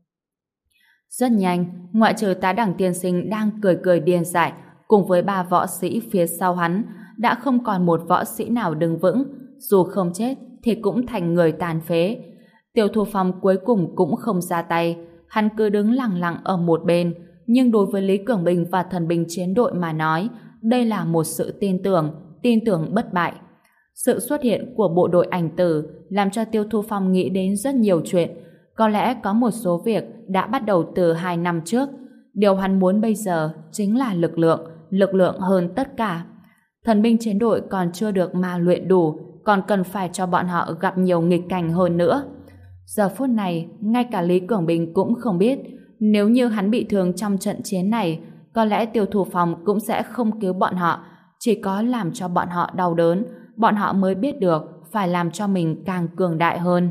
Rất nhanh, ngoại trừ Tá Đẳng tiên sinh đang cười cười điên dại, cùng với 3 võ sĩ phía sau hắn, đã không còn một võ sĩ nào đứng vững, dù không chết thì cũng thành người tàn phế. Tiêu Thu Phong cuối cùng cũng không ra tay, hắn cứ đứng lặng lặng ở một bên, nhưng đối với Lý Cường Bình và thần binh chiến đội mà nói, đây là một sự tin tưởng bất bại. Sự xuất hiện của bộ đội ảnh tử làm cho Tiêu Thu Phong nghĩ đến rất nhiều chuyện. Có lẽ có một số việc đã bắt đầu từ 2 năm trước. Điều hắn muốn bây giờ chính là lực lượng hơn tất cả. Thần binh chiến đội còn chưa được ma luyện đủ, còn cần phải cho bọn họ gặp nhiều nghịch cảnh hơn nữa. Giờ phút này, ngay cả Lý Cường Bình cũng không biết nếu như hắn bị thương trong trận chiến này, có lẽ Tiêu Thủ Phong cũng sẽ không cứu bọn họ, chỉ có làm cho bọn họ đau đớn, bọn họ mới biết được phải làm cho mình càng cường đại hơn.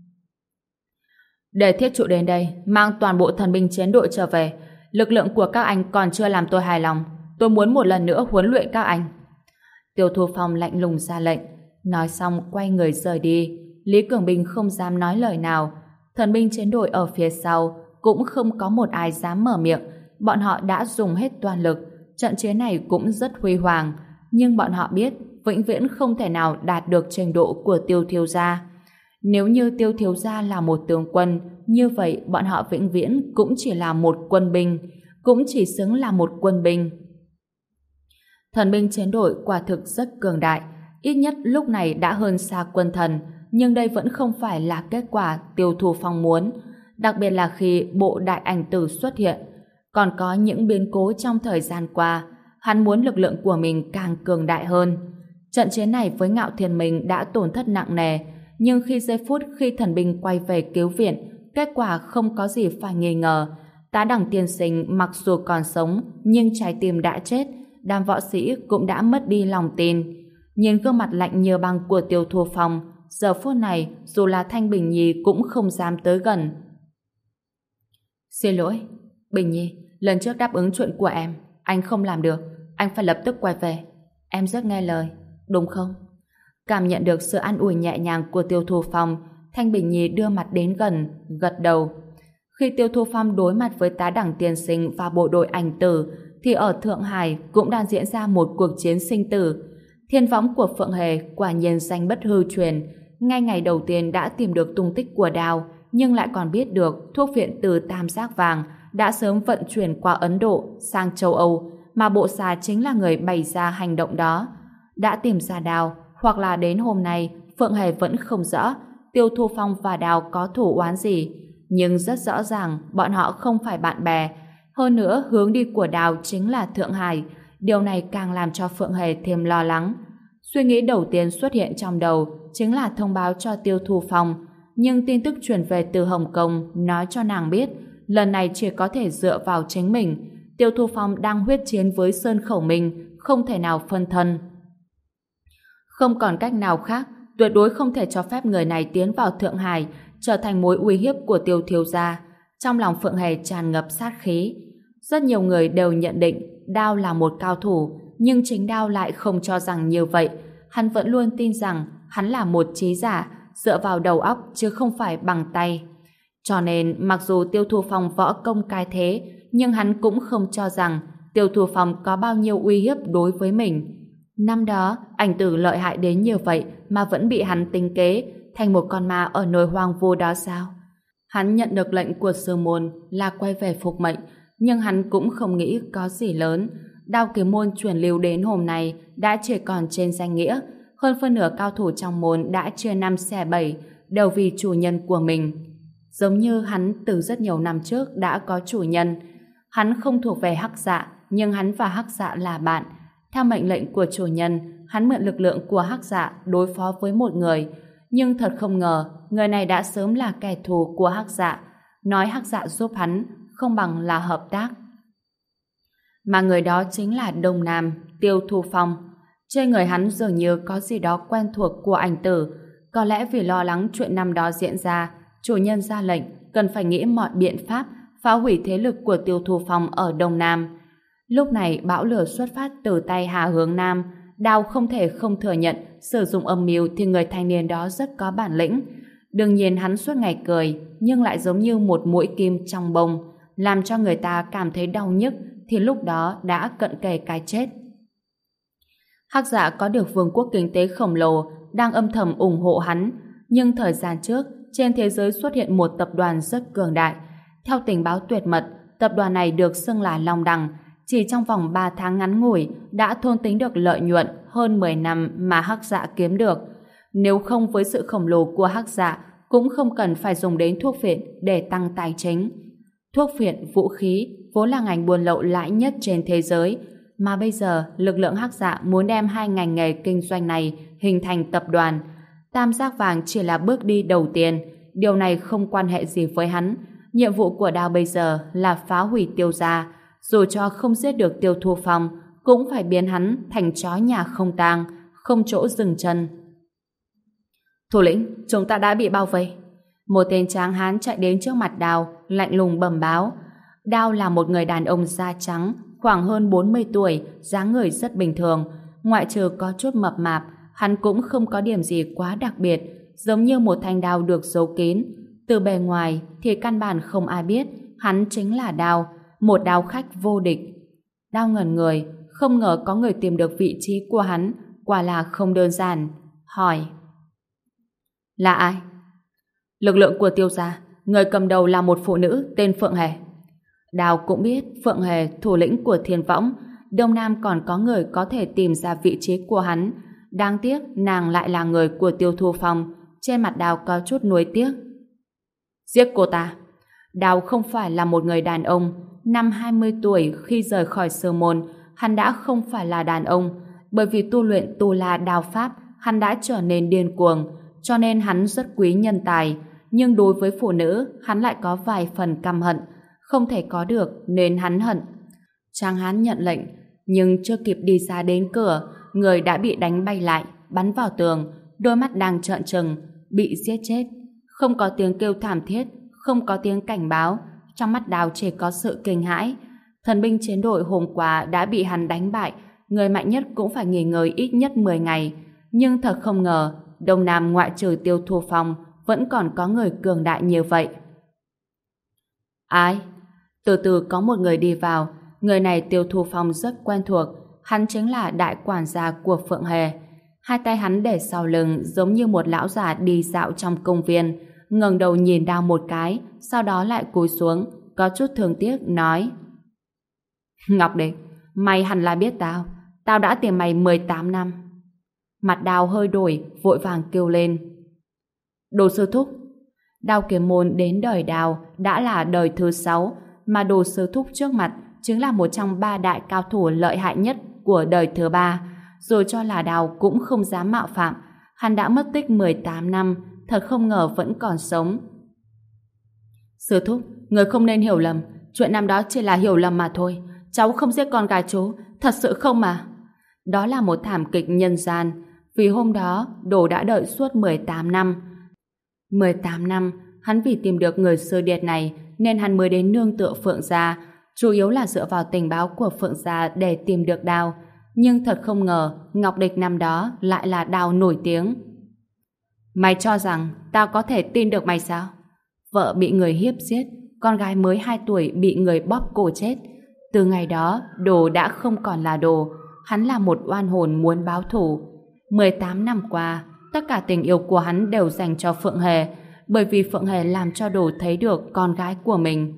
Để thiết trụ đến đây, mang toàn bộ thần binh chiến đội trở về. Lực lượng của các anh còn chưa làm tôi hài lòng. Tôi muốn một lần nữa huấn luyện các anh. Tiêu Thu Phong lạnh lùng ra lệnh. Nói xong quay người rời đi. Lý Cường Bình không dám nói lời nào. Thần binh chiến đội ở phía sau cũng không có một ai dám mở miệng. Bọn họ đã dùng hết toàn lực. Trận chiến này cũng rất huy hoàng. Nhưng bọn họ biết vĩnh viễn không thể nào đạt được trình độ của Tiêu thiếu gia. Nếu như Tiêu thiếu gia là một tướng quân, như vậy bọn họ vĩnh viễn cũng chỉ là một quân binh, cũng chỉ xứng là một quân binh. Thần binh chiến đội quả thực rất cường đại, ít nhất lúc này đã hơn xa quân thần, nhưng đây vẫn không phải là kết quả Tiêu Thủ Phong muốn, đặc biệt là khi bộ đại ảnh tử xuất hiện. Còn có những biến cố trong thời gian qua, hắn muốn lực lượng của mình càng cường đại hơn. Trận chiến này với Ngạo Thiên Minh đã tổn thất nặng nề, nhưng khi thần binh quay về cứu viện, kết quả không có gì phải nghi ngờ. Tá Đẳng tiên sinh mặc dù còn sống, nhưng trái tim đã chết, đám võ sĩ cũng đã mất đi lòng tin. Nhìn gương mặt lạnh như băng của Tiêu Thu Phong, giờ phút này dù là Thanh Bình Nhi cũng không dám tới gần. Xin lỗi, Bình Nhi, lần trước đáp ứng chuyện của em, anh không làm được, anh phải lập tức quay về. Em rất nghe lời, đúng không? Cảm nhận được sự an ủi nhẹ nhàng của Tiêu Thu Phong, Thanh Bình Nhi đưa mặt đến gần, gật đầu. Khi Tiêu Thu Phong đối mặt với Tá Đẳng tiên sinh và bộ đội ảnh tử, thì ở Thượng Hải cũng đang diễn ra một cuộc chiến sinh tử. Thiên võng của Phượng Hề quả nhiên danh bất hư truyền, ngay ngày đầu tiên đã tìm được tung tích của Đao, nhưng lại còn biết được thuốc viện từ Tam Giác Vàng đã sớm vận chuyển qua Ấn Độ sang châu Âu, mà bộ xà chính là người bày ra hành động đó. Đã tìm ra Đao, hoặc là đến hôm nay Phượng Hề vẫn không rõ Tiêu Thu Phong và Đao có thủ oán gì, nhưng rất rõ ràng bọn họ không phải bạn bè. Hơn nữa hướng đi của Đao chính là Thượng Hải, điều này càng làm cho Phượng Hề thêm lo lắng. Suy nghĩ đầu tiên xuất hiện trong đầu chính là thông báo cho Tiêu Thu Phong, nhưng tin tức truyền về từ Hồng Kông nói cho nàng biết lần này chỉ có thể dựa vào chính mình. Tiêu Thu Phong đang huyết chiến với Sơn Khẩu Minh, không thể nào phân thân. Không còn cách nào khác, tuyệt đối không thể cho phép người này tiến vào Thượng Hải, trở thành mối uy hiếp của Tiêu thiếu gia. Trong lòng Phượng Hề tràn ngập sát khí. Rất nhiều người đều nhận định Đao là một cao thủ, nhưng chính Đao lại không cho rằng như vậy. Hắn vẫn luôn tin rằng hắn là một trí giả, dựa vào đầu óc chứ không phải bằng tay. Cho nên mặc dù Tiêu Thu Phong võ công cái thế, nhưng hắn cũng không cho rằng Tiêu Thu Phong có bao nhiêu uy hiếp đối với mình. Năm đó, ảnh tử lợi hại đến như vậy mà vẫn bị hắn tính kế thành một con ma ở nơi hoang vu đó sao? Hắn nhận được lệnh của sư môn là quay về phục mệnh, nhưng hắn cũng không nghĩ có gì lớn. Đao kiếm môn truyền lưu đến hôm nay đã chỉ còn trên danh nghĩa, hơn phân nửa cao thủ trong môn đã chia năm xẻ bảy, đều vì chủ nhân của mình. Giống như hắn từ rất nhiều năm trước đã có chủ nhân. Hắn không thuộc về Hắc Dạ, nhưng hắn và Hắc Dạ là bạn. Theo mệnh lệnh của chủ nhân, hắn mượn lực lượng của Hắc Dạ đối phó với một người, nhưng thật không ngờ người này đã sớm là kẻ thù của Hắc Dạ. Nói Hắc Dạ giúp hắn không bằng là hợp tác. Mà người đó chính là Đông Nam, Tiêu Thu Phong. Trên người hắn dường như có gì đó quen thuộc của ảnh tử. Có lẽ vì lo lắng chuyện năm đó diễn ra, chủ nhân ra lệnh cần phải nghĩ mọi biện pháp phá hủy thế lực của Tiêu Thu Phong ở Đông Nam. Lúc này bão lửa xuất phát từ tay Hà Hướng Nam. Đao không thể không thừa nhận sử dụng âm mưu thì người thanh niên đó rất có bản lĩnh. Đương nhiên hắn suốt ngày cười, nhưng lại giống như một mũi kim trong bông, làm cho người ta cảm thấy đau nhức, thì lúc đó đã cận kề cái chết. Hắc Dạ có được vương quốc kinh tế khổng lồ đang âm thầm ủng hộ hắn, nhưng thời gian trước trên thế giới xuất hiện một tập đoàn rất cường đại. Theo tình báo tuyệt mật, tập đoàn này được xưng là Long Đằng, chỉ trong vòng 3 tháng ngắn ngủi đã thôn tính được lợi nhuận hơn 10 năm mà Hắc Dạ kiếm được. Nếu không với sự khổng lồ của Hắc Dạ, cũng không cần phải dùng đến thuốc phiện để tăng tài chính. Thuốc phiện, vũ khí vốn là ngành buôn lậu lãi nhất trên thế giới, mà bây giờ lực lượng Hắc Dạ muốn đem hai ngành nghề kinh doanh này hình thành tập đoàn. Tam Giác Vàng chỉ là bước đi đầu tiên, điều này không quan hệ gì với hắn. Nhiệm vụ của Đao bây giờ là phá hủy Tiêu gia, dù cho không giết được Tiêu Thu Phong, cũng phải biến hắn thành chó nhà không tang, không chỗ dừng chân. Thủ lĩnh, chúng ta đã bị bao vây. Một tên tráng hán chạy đến trước mặt Đao, lạnh lùng bẩm báo. Đao là một người đàn ông da trắng, khoảng hơn 40 tuổi, dáng người rất bình thường. Ngoại trừ có chút mập mạp, hắn cũng không có điểm gì quá đặc biệt, giống như một thanh đao được giấu kín. Từ bề ngoài thì căn bản không ai biết hắn chính là Đao, một đao khách vô địch. Đao ngẩn người, không ngờ có người tìm được vị trí của hắn, quả là không đơn giản. Hỏi: là ai? Lực lượng của Tiêu gia, người cầm đầu là một phụ nữ tên Phượng Hề. Đao cũng biết Phượng Hề, thủ lĩnh của Thiên Võng, Đông Nam còn có người có thể tìm ra vị trí của hắn. Đáng tiếc nàng lại là người của Tiêu Thu Phong. Trên mặt Đao có chút nuối tiếc. Giết cô ta. Đao không phải là một người đàn ông. Năm 20 tuổi khi rời khỏi Sư Môn, hắn đã không phải là đàn ông. Bởi vì tu luyện Tu La đao pháp, hắn đã trở nên điên cuồng, cho nên hắn rất quý nhân tài. Nhưng đối với phụ nữ, hắn lại có vài phần căm hận. Không thể có được nên hắn hận. Tráng hán nhận lệnh, nhưng chưa kịp đi ra đến cửa, người đã bị đánh bay lại, bắn vào tường, đôi mắt đang trợn trừng, bị giết chết. Không có tiếng kêu thảm thiết, không có tiếng cảnh báo, trong mắt Đao chỉ có sự kinh hãi. Thần binh chiến đội hôm qua đã bị hắn đánh bại, người mạnh nhất cũng phải nghỉ ngơi ít nhất 10 ngày. Nhưng thật không ngờ, Đông Nam ngoại trừ Tiêu Thu Phong, vẫn còn có người cường đại như vậy. Ai? Từ từ có một người đi vào. Người này Tiêu Thu Phong rất quen thuộc. Hắn chính là đại quản gia của Phượng Hề. Hai tay hắn để sau lưng giống như một lão già đi dạo trong công viên, ngẩng đầu nhìn Đao một cái, sau đó lại cúi xuống, có chút thương tiếc nói: Ngọc Địch, mày hẳn là biết tao. Tao đã tìm mày 18 năm. Mặt Đao hơi đổi, vội vàng kêu lên: Đồ sư thúc. Đao kiếm môn đến đời Đao đã là đời thứ 6, mà Đồ sư thúc trước mặt chính là một trong 3 đại cao thủ lợi hại nhất của đời thứ 3. Dù cho là Đao cũng không dám mạo phạm. Hắn đã mất tích 18 năm, thật không ngờ vẫn còn sống. Sư thúc, người không nên hiểu lầm, chuyện năm đó chỉ là hiểu lầm mà thôi. Cháu không giết con gái chú, thật sự không mà. Đó là một thảm kịch nhân gian. Vì hôm đó, Đồ đã đợi suốt 18 năm. 18 năm, hắn vì tìm được người sư điệt này nên hắn mới đến nương tựa Phượng gia, chủ yếu là dựa vào tình báo của Phượng gia để tìm được Đao. Nhưng thật không ngờ, Ngọc Địch năm đó lại là Đao nổi tiếng. Mày cho rằng tao có thể tin được mày sao? Vợ bị người hiếp giết, con gái mới 2 tuổi bị người bóp cổ chết. Từ ngày đó, Đồ đã không còn là Đồ, hắn là một oan hồn muốn báo thù. 18 năm qua, tất cả tình yêu của hắn đều dành cho Phượng Hề, bởi vì Phượng Hề làm cho Đồ thấy được con gái của mình.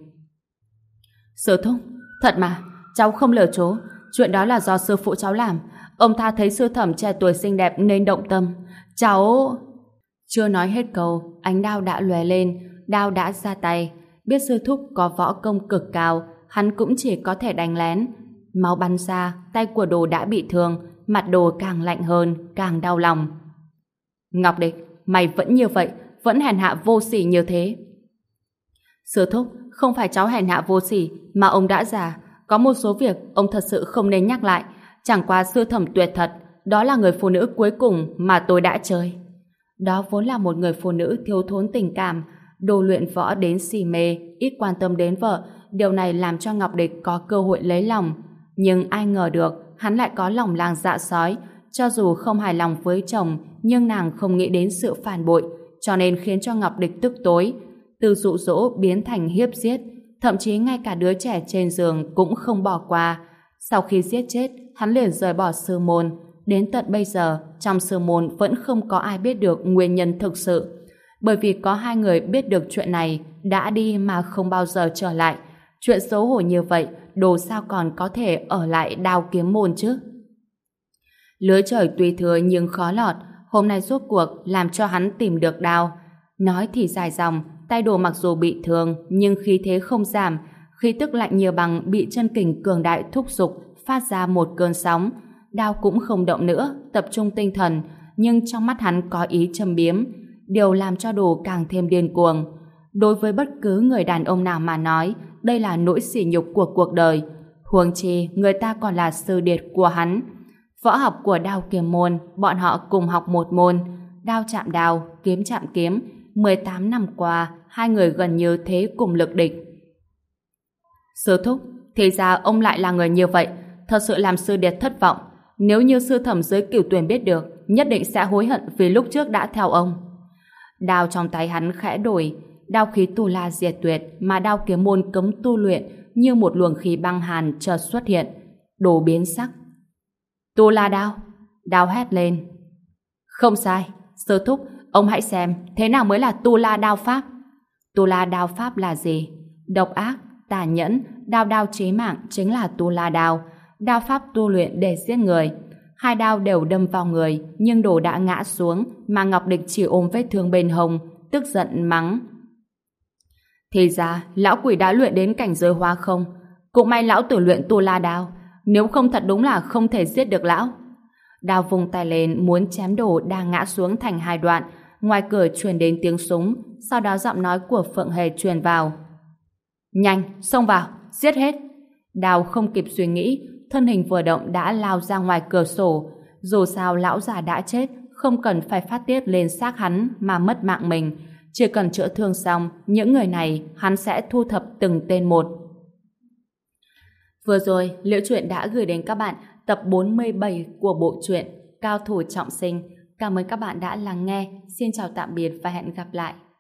Sư thúc, thật mà, cháu không lừa chú, chuyện đó là do sư phụ cháu làm. Ông ta thấy sư thẩm trẻ tuổi xinh đẹp nên động tâm. Cháu... Chưa nói hết câu, ánh đao đã lóe lên, Đao đã ra tay. Biết sư thúc có võ công cực cao, hắn cũng chỉ có thể đánh lén. Máu bắn ra, tay của Đồ đã bị thương, mặt Đồ càng lạnh hơn, càng đau lòng. Ngọc Địch, mày vẫn như vậy, vẫn hèn hạ vô sỉ như thế. Sư thúc, không phải cháu hèn hạ vô sỉ, mà ông đã già. Có một số việc ông thật sự không nên nhắc lại. Chẳng qua sư thẩm tuyệt thật, đó là người phụ nữ cuối cùng mà tôi đã chơi. Đó vốn là một người phụ nữ thiếu thốn tình cảm, Đồ luyện võ đến si mê, ít quan tâm đến vợ. Điều này làm cho Ngọc Địch có cơ hội lấy lòng. Nhưng ai ngờ được, hắn lại có lòng lang dạ sói. Cho dù không hài lòng với chồng, nhưng nàng không nghĩ đến sự phản bội, cho nên khiến cho Ngọc Địch tức tối. Từ dụ dỗ biến thành hiếp giết, thậm chí ngay cả đứa trẻ trên giường cũng không bỏ qua. Sau khi giết chết, hắn liền rời bỏ sư môn. Đến tận bây giờ, trong sư môn vẫn không có ai biết được nguyên nhân thực sự. Bởi vì có 2 người biết được chuyện này, đã đi mà không bao giờ trở lại. Chuyện xấu hổ như vậy, Đồ sao còn có thể ở lại Đao kiếm môn chứ? Lưới trời tuy thừa nhưng khó lọt, hôm nay rốt cuộc làm cho hắn tìm được Đao. Nói thì dài dòng, tay Đồ mặc dù bị thương, nhưng khí thế không giảm, khí tức lạnh như bằng bị chân kình cường đại thúc giục, phát ra một cơn sóng. Đao cũng không động nữa, tập trung tinh thần, nhưng trong mắt hắn có ý châm biếm, điều làm cho Đồ càng thêm điên cuồng. Đối với bất cứ người đàn ông nào mà nói, đây là nỗi sỉ nhục của cuộc đời. Huống chi, người ta còn là sư điệt của hắn. Võ học của Đao Kiếm môn, bọn họ cùng học một môn. Đao chạm đao, kiếm chạm kiếm. 18 năm qua, hai người gần như thế cùng lực địch. Sư thúc, thì ra ông lại là người như vậy, thật sự làm sư điệt thất vọng. Nếu như sư thẩm dưới Cửu Tuyền biết được, nhất định sẽ hối hận vì lúc trước đã theo ông. Đao trong tay hắn khẽ đổi, đao khí tu la diệt tuyệt mà Đao Kiếm môn cấm tu luyện như một luồng khí băng hàn chợt xuất hiện, đồ biến sắc. Tu la đao, đao hét lên. Không sai, sư thúc, ông hãy xem thế nào mới là tu la đao pháp. Tu la đao pháp là gì? Độc ác, tà nhẫn, đao đao chí mạng chính là tu la đao. Đao pháp tu luyện để giết người. Hai đao đều đâm vào người, nhưng đồ đã ngã xuống, mà Ngọc Địch chỉ ôm vết thương bên hông, tức giận mắng. Thì ra, lão quỷ đã luyện đến cảnh giới hóa không. Cũng may lão tử luyện tu la đao, nếu không thật đúng là không thể giết được lão. Đao vùng tay lên muốn chém đồ đang ngã xuống thành hai đoạn. Ngoài cửa truyền đến tiếng súng, sau đó giọng nói của Phượng Hề truyền vào. Nhanh, xông vào, giết hết. Đao không kịp suy nghĩ, thân hình vừa động đã lao ra ngoài cửa sổ. Dù sao lão già đã chết, không cần phải phát tiết lên xác hắn mà mất mạng mình. Chỉ cần chữa thương xong, những người này hắn sẽ thu thập từng tên một. Vừa rồi, Liễu Chuyện đã gửi đến các bạn tập 47 của bộ truyện Cao thủ trọng sinh. Cảm ơn các bạn đã lắng nghe. Xin chào tạm biệt và hẹn gặp lại.